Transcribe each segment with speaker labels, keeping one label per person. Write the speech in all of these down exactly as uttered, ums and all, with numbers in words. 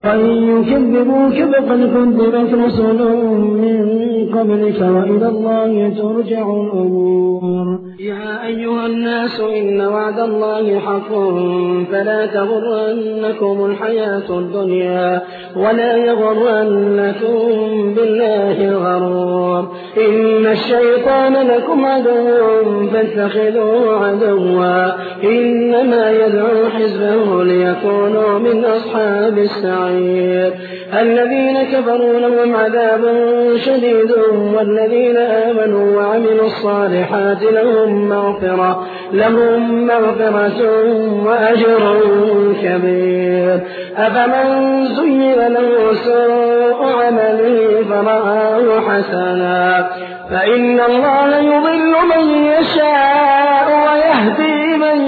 Speaker 1: وإن يكذبوك فقد كذبت رسل من قبلك وإلى الله ترجع الأمور. يا أيها الناس إن وعد الله حق فلا تغرنكم الحياة الدنيا ولا يغرنكم بالله الغرور. إن الشيطان لكم عدو فاتخذوه عدوا إنما يدعو حزبه ليكونوا من أصحاب السعير. الذين كفروا لهم عذاب شديد والذين آمنوا وعملوا الصالحات لهم مغفرة لهم مغفرة وأجر كبير. أفمن زين له سوء عمله فرآه حسنا فإن الله يضل من يشاء ويهدي من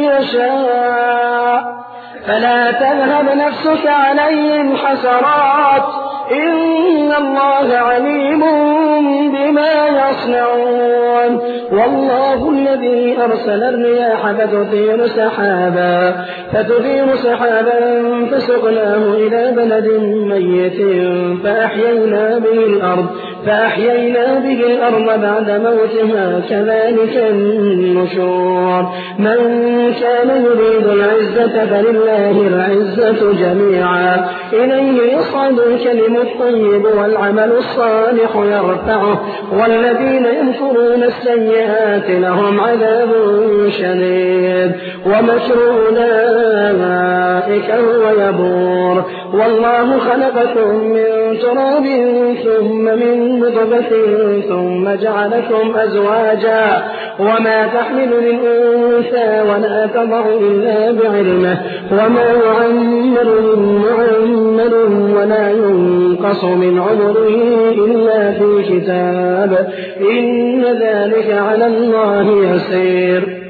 Speaker 1: يشاء فلا تذهب نفسك عليهم حسرات إن الله عليم بما يصنعون. والله الذي أرسل الرياح فتثير سحابا فتثير سحابا فسقناه إلى بلد ميت فأحيينا به الأرض فأحيينا به الأرض بعد موتها كذلك النشور. من كان يريد العزة فلله العزة جميعا إليه يصعد الكلم الطيب والعمل الصالح يرفعه والذين يمكرون السيئات لهم عذاب شديد ومكر أولئك هو يبور. والله خلقكم من تراب ثم من نطفة ثم جعلكم أزواجا وما تحمل من أنثى ولا تضع إلا بعلمه وما يعمر من معمر ولا ينقص من عمره إلا في كتاب إن ذلك على الله يسير.